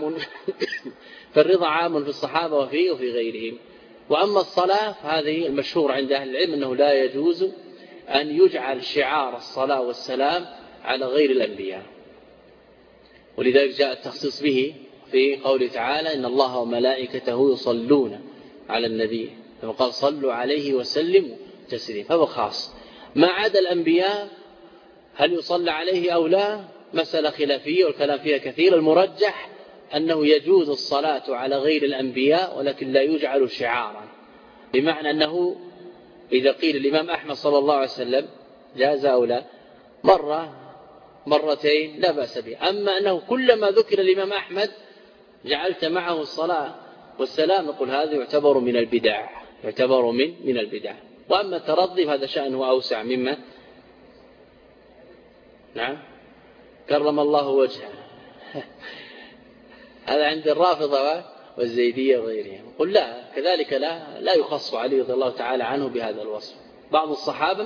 عام في الصحابة وفي غيرهم. وأما الصلاة فهذه المشهور عند أهل العلم أنه لا يجوز أن يجعل شعار الصلاة والسلام على غير الأنبياء، ولذلك جاء التخصيص به في قوله تعالى إن الله وملائكته يصلون على النبي، كما قال صلوا عليه وسلموا تسليما، فهو خاص. ما عدا الأنبياء هل يصلى عليه أو لا مسألة خلافية والكلام فيها كثير. المرجح أنه يجوز الصلاة على غير الأنبياء، ولكن لا يجعل شعارا، بمعنى أنه إذا قيل الإمام أحمد صلى الله عليه وسلم جاز أو لا، مرة مرتين لا بأس به. أما أنه كلما ذكر الإمام أحمد جعلت معه الصلاة والسلام، نقول هذا يعتبر من البدع، يعتبر من البدع. وأما الترضي فهذا شأنه أوسع مما نعم كرم الله وجهه هذا عند الرافضة والزيدية وغيرهم. قل لا كذلك لا يخص علي رضي الله تعالى عنه بهذا الوصف. بعض الصحابة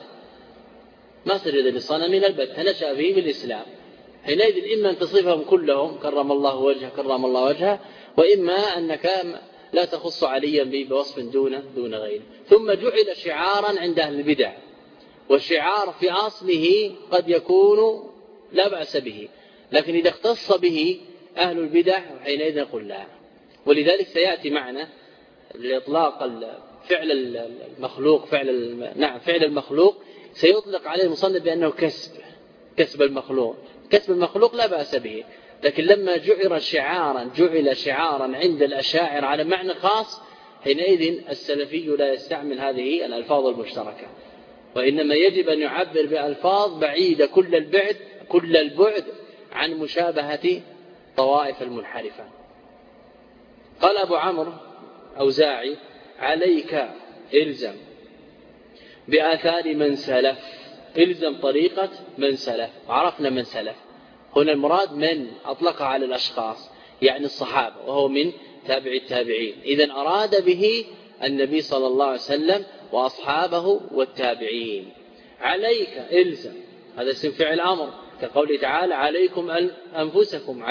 ما سجد لصنم البتة، نشأ فيه بالإسلام، حينئذ إما أن تصفهم كلهم كرم الله وجهه، وإما أنك لا تخص عليا بوصف دون غيره. ثم جعل شعارا عند أهل البدع، والشعار في أصله قد يكون لا بأس به، لكن إذا اختص به أهل البدع حينئذ نقول لا. ولذلك سيأتي معنا لإطلاق فعل المخلوق فعل المخلوق سيطلق عليه المصنف بأنه كسب المخلوق. كسب المخلوق لا بأس به، لكن لما جعل شعارا عند الأشاعرة على معنى خاص، حينئذ السلفي لا يستعمل هذه الألفاظ المشتركة، وإنما يجب أن يعبر بألفاظ بعيدة كل البعد عن مشابهة طوائف المنحرفة. قال أبو عمرو أوزاعي: عليك إلزم بآثار من سلف، إلزم طريقة من سلف. عرفنا من سلف هنا المراد من أطلق على الأشخاص، يعني الصحابة، وهو من تابع التابعين. إذن أراد به النبي صلى الله عليه وسلم وأصحابه والتابعين. عليك إلزم، هذا اسم فعل أمر، كقوله تعالى: عليكم أنفسكم.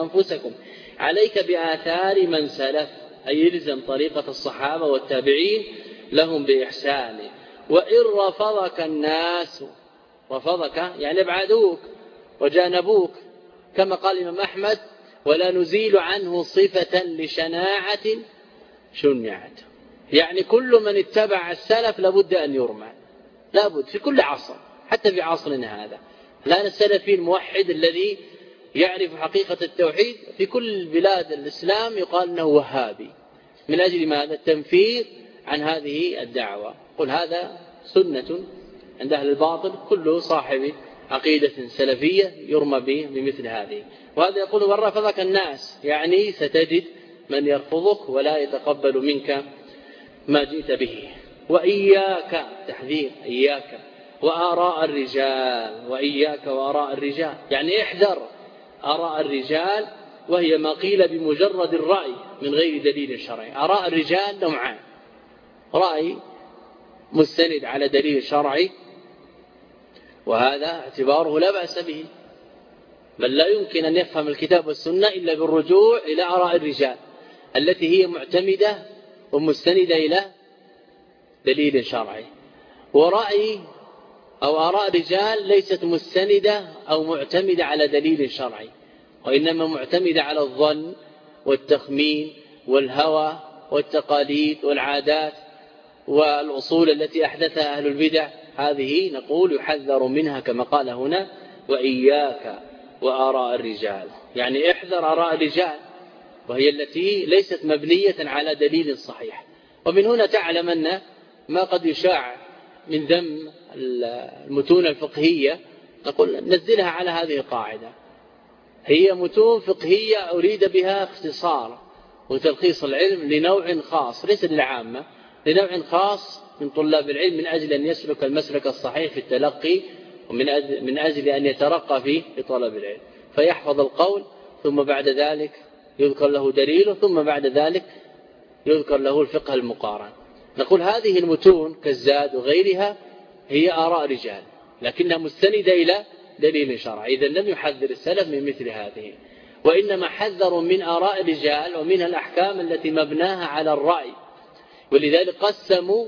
عليك بآثار من سلف، أي إلزم طريقة الصحابة والتابعين لهم بإحسان. وإن رفضك الناس، رفضك يعني ابعدوك وجانبوك، كما قال الإمام أحمد: ولا نزيل عنه صفة لشناعة شنعت. يعني كل من اتبع السلف لابد أن يرمى، لابد في كل عصر، حتى في عصرنا هذا. الآن السلفي الموحد الذي يعرف حقيقة التوحيد في كل بلاد الإسلام يقال أنه وهابي، من أجل ماذا؟ التنفير عن هذه الدعوة. قل هذا سنة عند أهل الباطل، كل صاحب عقيدة سلفية يرمى به بمثل هذه. وهذا يقول: ورفضك الناس، يعني ستجد من يرفضك ولا يتقبل منك ما جئت به. وإياك، تحذير، إياك وآراء الرجال، يعني احذر آراء الرجال، وهي ما قيل بمجرد الرأي من غير دليل شرعي. آراء الرجال نوعان: رأي مستند على دليل شرعي، وهذا اعتباره لا بأس به، بل لا يمكن أن يفهم الكتاب والسنة إلا بالرجوع إلى آراء الرجال التي هي معتمدة ومستندة إلى دليل شرعي. ورأي أو آراء رجال ليست مستندة أو معتمدة على دليل شرعي، وإنما معتمدة على الظن والتخمين والهوى والتقاليد والعادات والأصول التي أحدثها أهل البدع. هذه نقول يحذر منها كما قال هنا: وإياك وآراء الرجال، يعني احذر آراء الرجال، وهي التي ليست مبنية على دليل صحيح. ومن هنا تعلم أن ما قد يشاع من ذم المتون الفقهية، نقول نزلها على هذه القاعدة: هي متون فقهية أريد بها اختصار وتلخيص العلم لنوع خاص، ليس للعامة، لنوع خاص من طلاب العلم، من أجل أن يسلك المسلك الصحيح في التلقي، ومن أجل أن يترقى في طلب العلم، فيحفظ القول، ثم بعد ذلك يذكر له دليله، ثم بعد ذلك يذكر له الفقه المقارن. نقول هذه المتون كالزاد وغيرها هي آراء رجال، لكنها مستندة إلى دليل شرعي. إذن لم يحذر السلف من مثل هذه، وإنما حذروا من آراء الرجال ومنها الأحكام التي مبناها على الرأي. ولذلك قسموا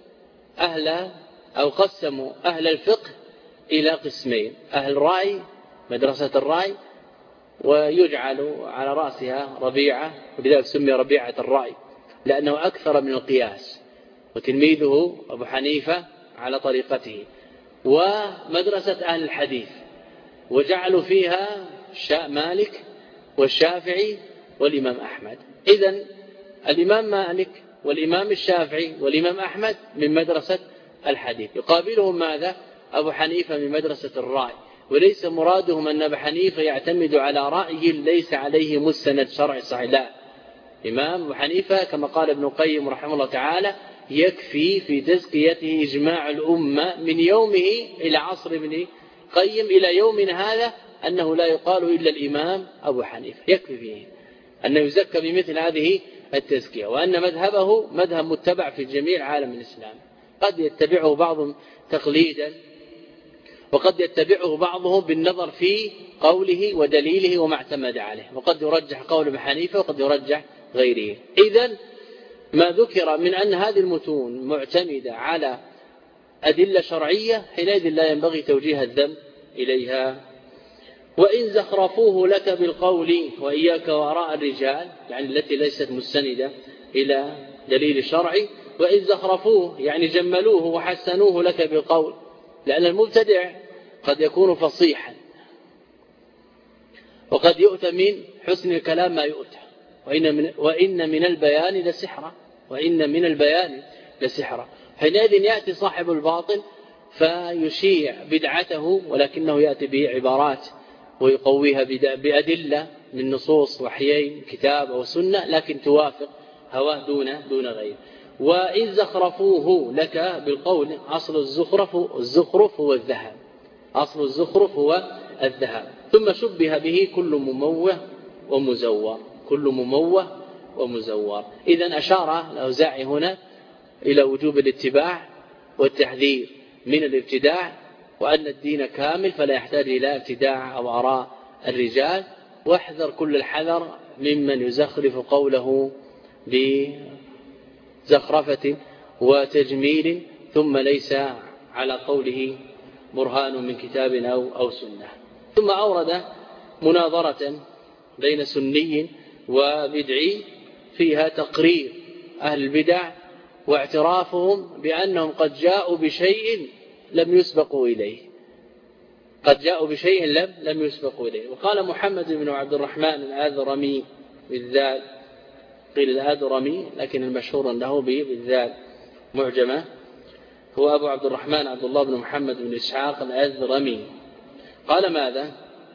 أهل الفقه إلى قسمين: أهل الرأي، مدرسة الرأي، ويجعل على رأسها ربيعة، ولذلك سمي ربيعة الرأي لأنه أكثر من القياس، وتلميذه أبو حنيفة على طريقته. ومدرسة أهل الحديث، وجعلوا فيها مالك والشافعي والإمام أحمد. إذن الإمام مالك والإمام الشافعي والإمام أحمد من مدرسة الحديث، يقابلهم ماذا؟ أبو حنيفة من مدرسة الرأي. وليس مرادهم أن أبا حنيفة يعتمد على رأي ليس عليه مستند شرعي صحيح، لا. إمام أبو حنيفة كما قال ابن القيم رحمه الله تعالى يكفي في تزكيته إجماع الأمة من يومه إلى عصر ابن القيم إلى يومنا هذا أنه لا يقال إلا الإمام أبو حنيفة، يكفي فيه أنه يزكى بمثل هذه التزكية، وأن مذهبه مذهب متبع في جميع عالم الإسلام. قد يتبعه بعضهم تقليدا، وقد يتبعه بعضهم بالنظر في قوله ودليله وما اعتمد عليه، وقد يرجح قول ابن حنيفة وقد يرجح غيره. إذن ما ذكر من أن هذه المتون معتمدة على أدلة شرعية حينئذ لا ينبغي توجيه الذنب إليها. وإن زخرفوه لك بالقول وإياك وآراء الرجال، يعني التي ليست مستندة إلى دليل شرعي، وإن زخرفوه يعني جملوه وحسنوه لك بالقول، لأن المبتدع قد يكون فصيحا وقد يؤتى من حسن الكلام ما يؤتى، وإن من البيان لسحرا، وإن من البيان لسحرا. حينئذ يأتي صاحب الباطل فيشيع بدعته، ولكنه يأتي بعبارات ويقويها بأدلة من نصوص وحيين كتاب أو سنة، لكن توافق هواه دون غيره. وإن زخرفوه لك بالقول، أصل الزخرف هو الذهب، أصل الزخرف هو الذهب، ثم شبه به كل مموه ومزور، كل مموه ومزور. إذن أشار الأوزاعي هنا إلى وجوب الاتباع والتحذير من الابتداع، وأن الدين كامل فلا يحتاج إلى ابتداع أو آراء الرجال، واحذر كل الحذر ممن يزخرف قوله بزخرفة وتجميل ثم ليس على قوله برهان من كتاب أو سنة. ثم أورد مناظرة بين سني وبدعي فيها تقرير أهل البدع واعترافهم بأنهم قد جاءوا بشيء لم يسبقوا إليه، قد جاءوا بشيء لم يسبقوا إليه. وقال محمد بن عبد الرحمن الآذرمي بالذال، قيل الآذرمي لكن المشهور له بالذال معجمة، هو أبو عبد الرحمن عبد الله بن محمد بن إسحاق الآذرمي، قال ماذا؟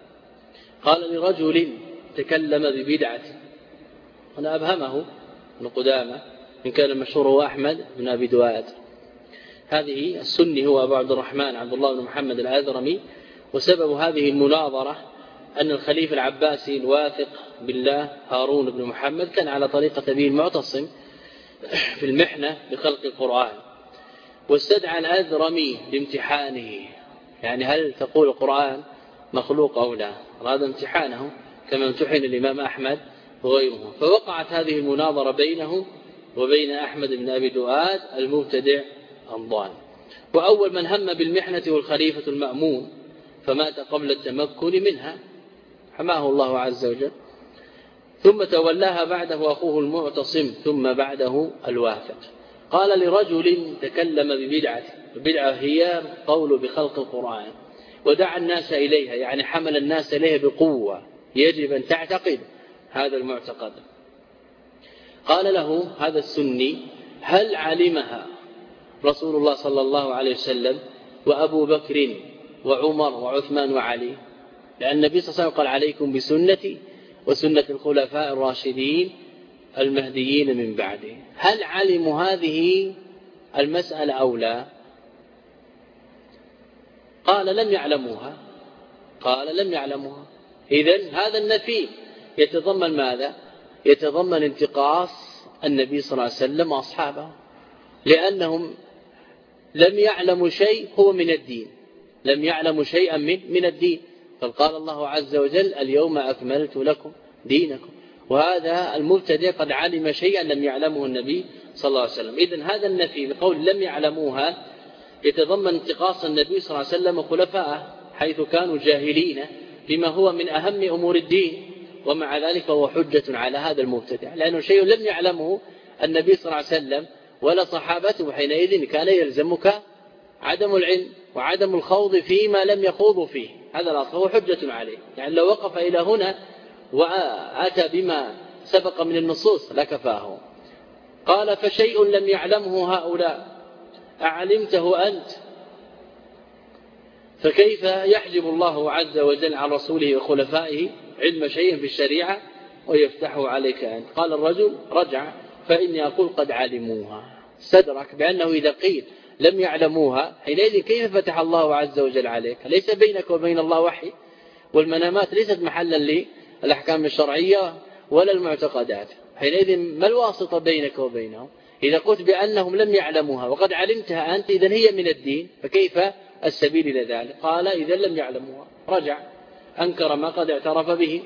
قال لرجل تكلم ببدعة، أنا أبهمه ابن قدامة إن كان المشهور هو أحمد بن أبي دواد، هذه السني هو أبو عبد الرحمن عبد الله بن محمد الآذرمي. وسبب هذه المناظرة أن الخليفة العباسي الواثق بالله هارون بن محمد كان على طريقة أبيه المعتصم في المحنة بخلق القرآن، واستدعى الآذرمي لامتحانه، يعني هل تقول القرآن مخلوق أو لا؟ هذا امتحانه كما امتحن الإمام أحمد وغيره. فوقعت هذه المناظرة بينه وبين أحمد بن أبي دواد المبتدع الضال. وأول من هم بالمحنة والخليفة المأمون، فمات قبل التمكن منها، حماه الله عز وجل، ثم تولاها بعده أخوه المعتصم، ثم بعده الواثق. قال لرجل تكلم ببدعة، البدعة هي قول بخلق القرآن، ودعا الناس إليها، يعني حمل الناس إليها بقوة، يجب أن تعتقد هذا المعتقد. قال له هذا السني هل علمها رسول الله صلى الله عليه وسلم وأبو بكر وعمر وعثمان وعلي؟ لأن النبي صلى الله عليه وسلم قال عليكم بسنتي وسنة الخلفاء الراشدين المهديين من بعده. هل علموا هذه المسألة أو لا؟ قال لم يعلموها، قال لم يعلموها. إذن هذا النفي يتضمن ماذا؟ يتضمن انتقاص النبي صلى الله عليه وسلم وأصحابه، لأنهم لم يعلموا شيء هو من الدين، لم يعلموا شيئا من الدين. فقال الله عز وجل اليوم أكملت لكم دينكم، وهذا المبتدع قد علم شيئا لم يعلمه النبي صلى الله عليه وسلم. إذن هذا النفي بقول لم يعلموها يتضمن انتقاص النبي صلى الله عليه وسلم وخلفائه، حيث كانوا جاهلين بما هو من أهم أمور الدين، ومع ذلك هو حجة على هذا المبتدع، لأنه شيء لم يعلمه النبي صلى الله عليه وسلم ولا صحابته، حينئذ كان يلزمك عدم العلم وعدم الخوض فيما لم يخوضوا فيه، هذا الأصل هو حجة عليه. يعني لو وقف إلى هنا وأتى بما سبق من النصوص لكفاه. قال فشيء لم يعلمه هؤلاء أعلمته أنت؟ فكيف يحجب الله عز وجل عن رسوله وخلفائه علم شيء في الشريعة ويفتحه عليك أنت؟ قال الرجل رجع فإني أقول قد علموها، استدرك بأنه إذا قيل لم يعلموها حينئذ كيف فتح الله عز وجل عليك؟ ليس بينك وبين الله وحي، والمنامات ليست محلا للأحكام الشرعية ولا المعتقدات، حينئذ ما الواسطة بينك وبينهم؟ إذا قلت بأنهم لم يعلموها وقد علمتها أنت إذن هي من الدين، فكيف السبيل إلى ذلك؟ قال إذا لم يعلموها، رجع أنكر ما قد اعترف به.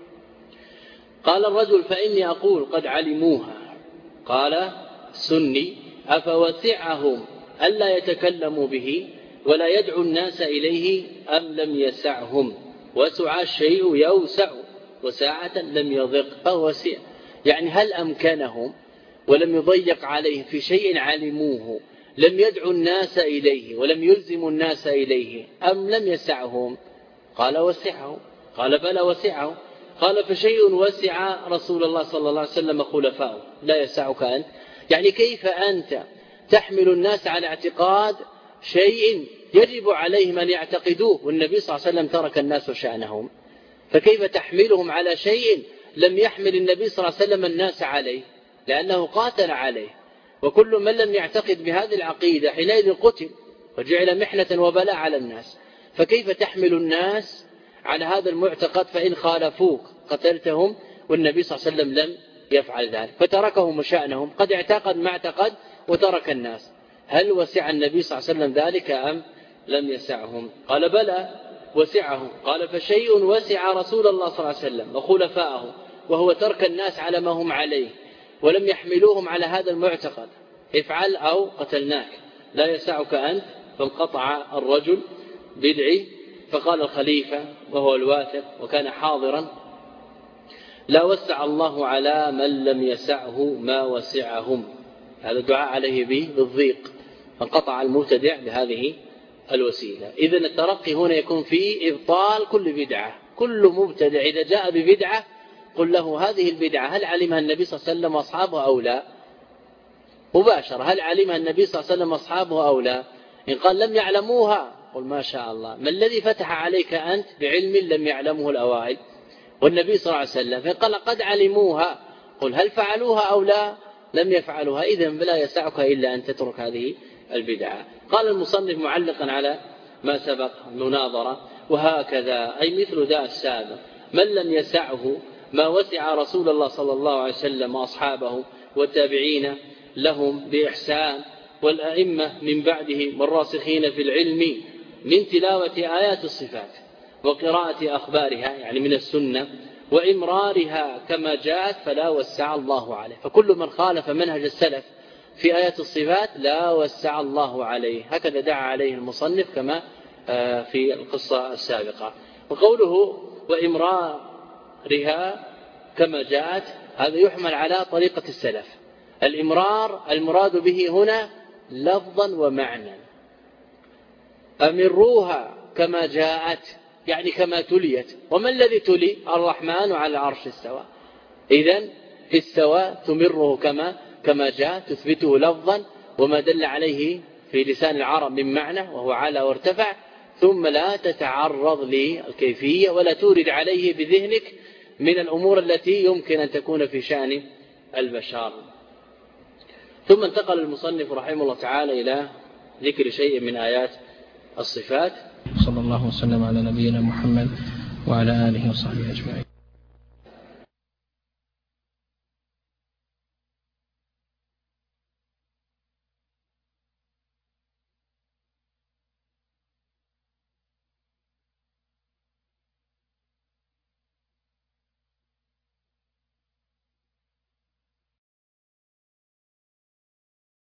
قال الرجل فإني أقول قد علموها. قال السني أفوسعهم ألا يتكلموا به ولا يدعو الناس إليه أم لم يسعهم؟ وسع الشيء يوسع وساعة لم يضق فهو وسع، يعني هل أمكنهم ولم يضيق عليهم في شيء علموه لم يدعو الناس إليه ولم يلزموا الناس إليه أم لم يسعهم؟ قال وسعه. قال بلى وسعه. قال فشيء وسع رسول الله صلى الله عليه وسلم خلفاؤه لا يسعك أنت؟ يعني كيف أنت تحمل الناس على اعتقاد شيء يجب عليهم أن يعتقدوه والنبي صلى الله عليه وسلم ترك الناس شأنهم، فكيف تحملهم على شيء لم يحمل النبي صلى الله عليه وسلم الناس عليه لأنه قاتل عليه؟ وكل من لم يعتقد بهذه العقيدة حينئذ قتل وجعل محنة وبلاء على الناس، فكيف تحمل الناس على هذا المعتقد؟ فإن خالفوك قتلتهم والنبي صلى الله عليه وسلم لم يفعل ذلك، فتركهم وشأنهم، قد اعتقد ما اعتقد وترك الناس. هل وسع النبي صلى الله عليه وسلم ذلك أم لم يسعهم؟ قال بلى وسعهم. قال فشيء وسع رسول الله صلى الله عليه وسلم وخلفاءه وهو ترك الناس على ما هم عليه ولم يحملوهم على هذا المعتقد، افعل أو قتلناك لا يسعك أنت. فانقطع الرجل بدعي، فقال الخليفة وهو الواثق وكان حاضرا لا وسع الله على من لم يسعه ما وسعهم. هذا الدعاء عليه بالضيق، فانقطع المبتدع بهذه الوسيلة. إذن الترقي هنا يكون في إبطال كل بدعة. كل مبتدع إذا جاء ببدعة قل له هذه البدعة هل علمها النبي صلى الله عليه وسلم وأصحابه أو لا؟ مباشرة، هل علمها النبي صلى الله عليه وسلم وأصحابه أو لا؟ إن قال لم يعلموها قل ما شاء الله، ما الذي فتح عليك أنت بعلم لم يعلمه الأوائل والنبي صلى الله عليه وسلم؟ فقال قد علموها قل هل فعلوها أو لا؟ لم يفعلوها، إذن فلا يسعك إلا أن تترك هذه البدعة. قال المصنف معلقا على ما سبق مناظرة وهكذا أي مثل ذا السابق من لم يسعه ما وسع رسول الله صلى الله عليه وسلم وأصحابه والتابعين لهم بإحسان والأئمة من بعدهم والراسخين في العلم من تلاوة آيات الصفات وقراءة أخبارها يعني من السنة وإمرارها كما جاءت فلا وسع الله عليه. فكل من خالف منهج السلف في آيات الصفات لا وسع الله عليه، هكذا دعا عليه المصنف كما في القصة السابقة. وقوله وإمرارها كما جاءت هذا يحمل على طريقة السلف. الإمرار المراد به هنا لفظا ومعنى، أمروها كما جاءت يعني كما تليت. وما الذي تلي؟ الرحمن على العرش استوى، إذن استوى تمره كما جاء، تثبته لفظا وما دل عليه في لسان العرب من معنى وهو على وارتفع، ثم لا تتعرض للكيفية ولا تورد عليه بذهنك من الأمور التي يمكن أن تكون في شأن البشر. ثم انتقل المصنف رحمه الله تعالى إلى ذكر شيء من آيات الصفات. صلى الله وسلم على نبينا محمد وعلى آله وصحبه أجمعين.